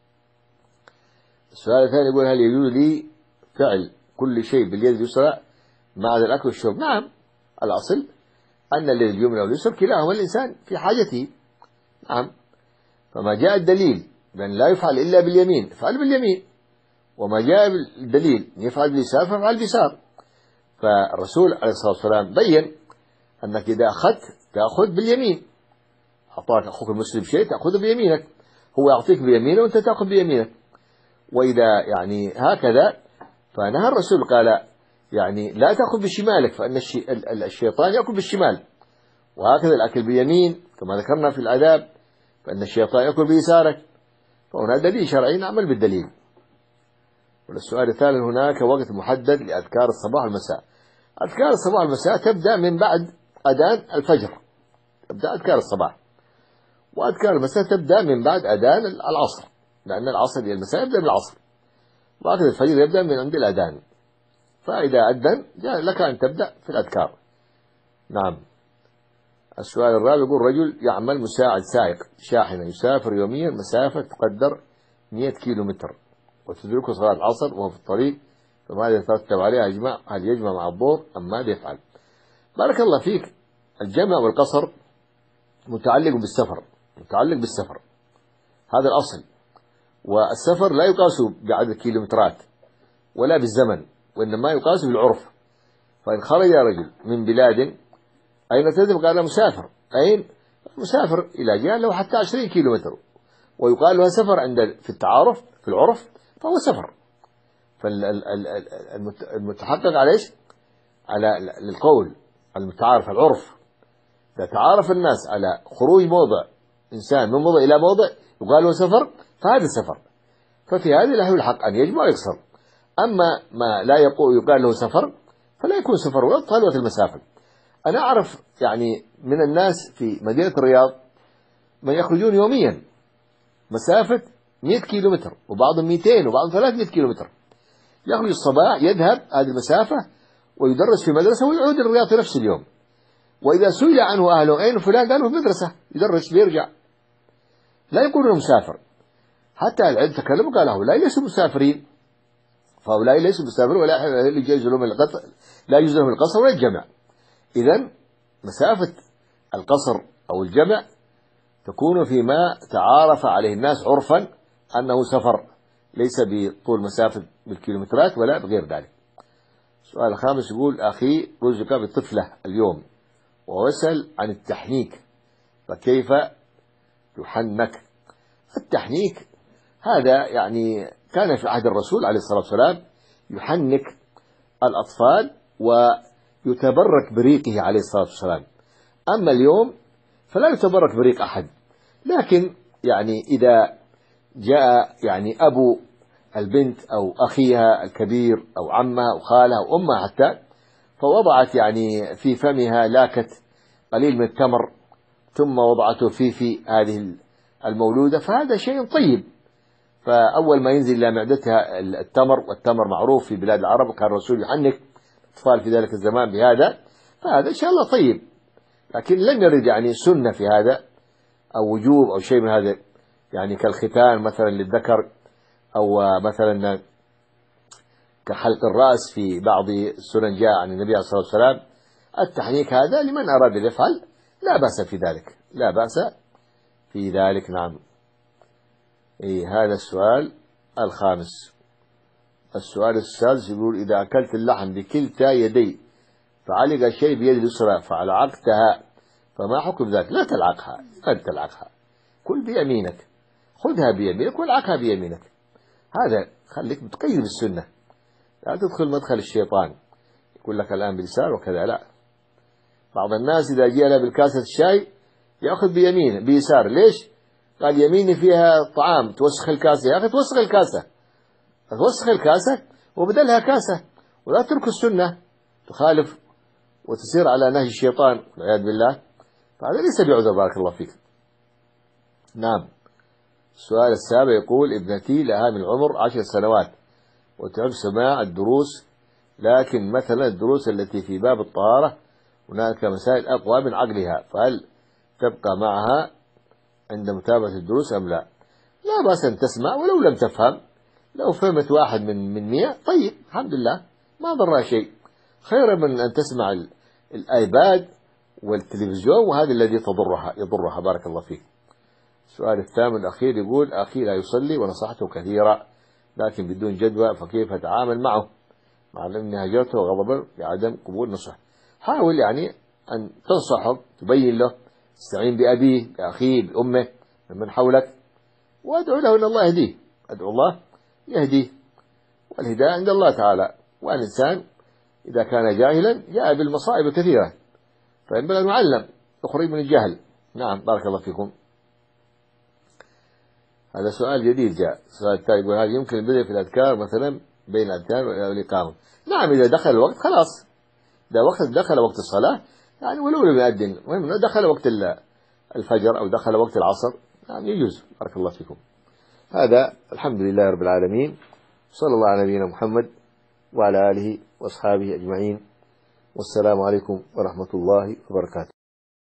السؤال الثاني يقول: هل يجوز لي فعل كل شيء باليد اليسرى مع الأكل والشرب؟ نعم، الأصل أن اليد اليمنى واليسرى كلاهما الإنسان في حاجته. نعم، فما جاء الدليل بأن لا يفعل إلا باليمين فعل باليمين، وما جاء الدليل يفعل باليسار فافعل باليسار. فالرسول عليه الصلاة والسلام بين أنك إذا أخذت تأخذ باليمين، أعطاك أخوك المسلم شيء تأخذه بيمينك، هو يعطيك بيمينه وأنت تأخذ بيمينك. وإذا يعني هكذا فنهى الرسول قال يعني لا تأخذ بشمالك، فإن الشيطان يأكل بالشمال، وهكذا الأكل باليمين كما ذكرنا في الآداب فإن الشيطان يأكل بيسارك، فهنا دليل شرعي نعمل بالدليل. والسؤال الثالث: هناك وقت محدد لأذكار الصباح والمساء. أذكار الصباح والمساء تبدأ من بعد أذان الفجر، تبدأ أذكار الصباح، وأذكار المساء تبدأ من بعد أذان العصر، لأن العصر المساء يبدأ بالعصر، وأذان الفجر يبدأ من عند الأذان. فإذا أذن لك أن تبدأ في الأذكار. نعم. السؤال الرابع يقول: رجل يعمل مساعد سائق شاحنة، يسافر يوميا مسافة تقدر مئة كيلو متر، وتدركه صلاة العصر وهو في الطريق، فماذا يترتب عليه؟ يجمع هل يجمع مع الظهر أم ماذا يفعل؟ بارك الله فيك. الجمع والقصر متعلق بالسفر، متعلق بالسفر، هذا الأصل. والسفر لا يقاس بعدد كيلومترات ولا بالزمن، وإنما يقاس بالعرف. فإن خرج رجل من بلاد أين تذهب؟ قال مسافر. أين؟ مسافر إلى جهة له حتى عشرين كيلو متر، ويقال له سفر عند في التعارف في العرف، فهو سفر. فالمتحقق على إيش؟ على القول المتعارف العرف. إذا تعارف الناس على خروج موضع إنسان من موضع إلى موضع يقال له سفر، فهذا سفر. ففي هذه له الحق أن يجمع ويقصر. أما ما لا يقول يقال له سفر فلا يكون سفر ولا طالوة المسافة. أنا أعرف يعني من الناس في مدينة الرياض من يخرجون يوميا مسافة مئة كيلو متر، وبعضهم مئتين، وبعضهم ثلاثمئة كيلو متر. يخرج الصباح يذهب هذه المسافة ويدرس في مدرسة ويعود الرياض في نفس اليوم. وإذا سئل عنه أهله أين فلان قالوا في مدرسة يدرس بيرجع، لا يقولون مسافر. حتى العلم تكلموا قال هؤلاء ليسوا مسافرين، فهؤلاء ليسوا مسافرين ولا يجوز لهم القصر، لا يجوز لهم القصر ولا الجمع. إذن مسافة القصر أو الجمع تكون فيما تعارف عليه الناس عرفا أنه سفر، ليس بطول مسافة بالكيلومترات ولا بغير ذلك. السؤال الخامس يقول: أخي رزق بطفلة اليوم ووسأل عن التحنيك، فكيف يحنك؟ التحنيك هذا يعني كان في عهد الرسول عليه الصلاة والسلام يحنك الأطفال ويتبرك بريقه عليه الصلاة والسلام. أما اليوم فلا يتبرك بريق أحد، لكن يعني إذا جاء يعني أبو البنت أو أخيها الكبير أو عمها أو خالها أو أمها حتى، فوضعت يعني في فمها لاكة قليل من التمر ثم وضعته في في هذه المولودة، فهذا شيء طيب. فأول ما ينزل إلى معدتها التمر، والتمر معروف في بلاد العرب، كان الرسول يحنك الأطفال في ذلك الزمان بهذا، فهذا إن شاء الله طيب. لكن لم يرد يعني سنة في هذا أو وجوب أو شيء من هذا، يعني كالختان مثلا للذكر، أو مثلا كحلق الرأس في بعض السنن جاء عن النبي عليه الصلاة والسلام. التحنيك هذا لمن أراد أن يفعل لا بأس في ذلك، لا بأس في ذلك. نعم. إيه هذا السؤال الخامس. السؤال السادس يقول: إذا أكلت اللحم بكلتا يدي فعلق شيء بيد اليسرى فعلقتها، فما حكم ذلك؟ لا تلعقها، لا تلعقها، كل بيمينك، خذها بيمينك والعقها بيمينك. هذا خليك متقيد بالسنة، لا تدخل مدخل الشيطان يقول لك الآن باليسار وكذا، لا. بعض الناس إذا جاء له بالكاسة الشاي يأخذ بيمينه بيسار. ليش؟ قال يميني فيها طعام توسخ الكاسة. يا أخي توسخ الكاسة، توسخ الكاسة وبدلها كاسة، ولا تترك السنة تخالف وتسير على نهج الشيطان والعياذ بالله، فهذا ليس بعذر. بارك الله فيك. نعم. السؤال السابع يقول: ابنتي لها من العمر عشر سنوات وتحب سماع الدروس، لكن مثلا الدروس التي في باب الطهارة هناك مسائل أقوى من عقلها، فهل تبقى معها عند متابعة الدروس أم لا؟ لا بأس أن تسمع ولو لم تفهم، لو فهمت واحد من من مئة طيب الحمد لله، ما ضرها شيء، خير من أن تسمع الآيباد والتلفزيون، وهذا الذي تضرها يضرها. بارك الله فيك. السؤال الثامن الأخير يقول: أخي لا يصلي ونصحته كثيرا لكن بدون جدوى، فكيف أتعامل معه مع أني هجرته غضبا بعدم قبول نصح؟ حاول يعني أن تنصحه، تبين له، تستعين بأبيه بأخيه بأمه من حولك، وأدعو له أن الله يهديه، أدعو الله يهديه، والهداية عند الله تعالى. والإنسان إذا كان جاهلا جاء بالمصائب كثيرة، فينبغي أن نعلم نخرج من الجهل. نعم. بارك الله فيكم. هذا سؤال جديد جاء، سؤال التالي يقول هل يمكن البدء في الأذكار مثلا بين الأذكار والإقامة؟ نعم، إذا دخل الوقت خلاص، إذا وقت دخل وقت الصلاة يعني ولو لم يؤذن، المهم إذا دخل وقت الفجر أو دخل وقت العصر يعني يجوز. بارك الله فيكم. هذا الحمد لله رب العالمين، صلى الله على نبينا محمد وعلى آله وأصحابه أجمعين، والسلام عليكم ورحمة الله وبركاته.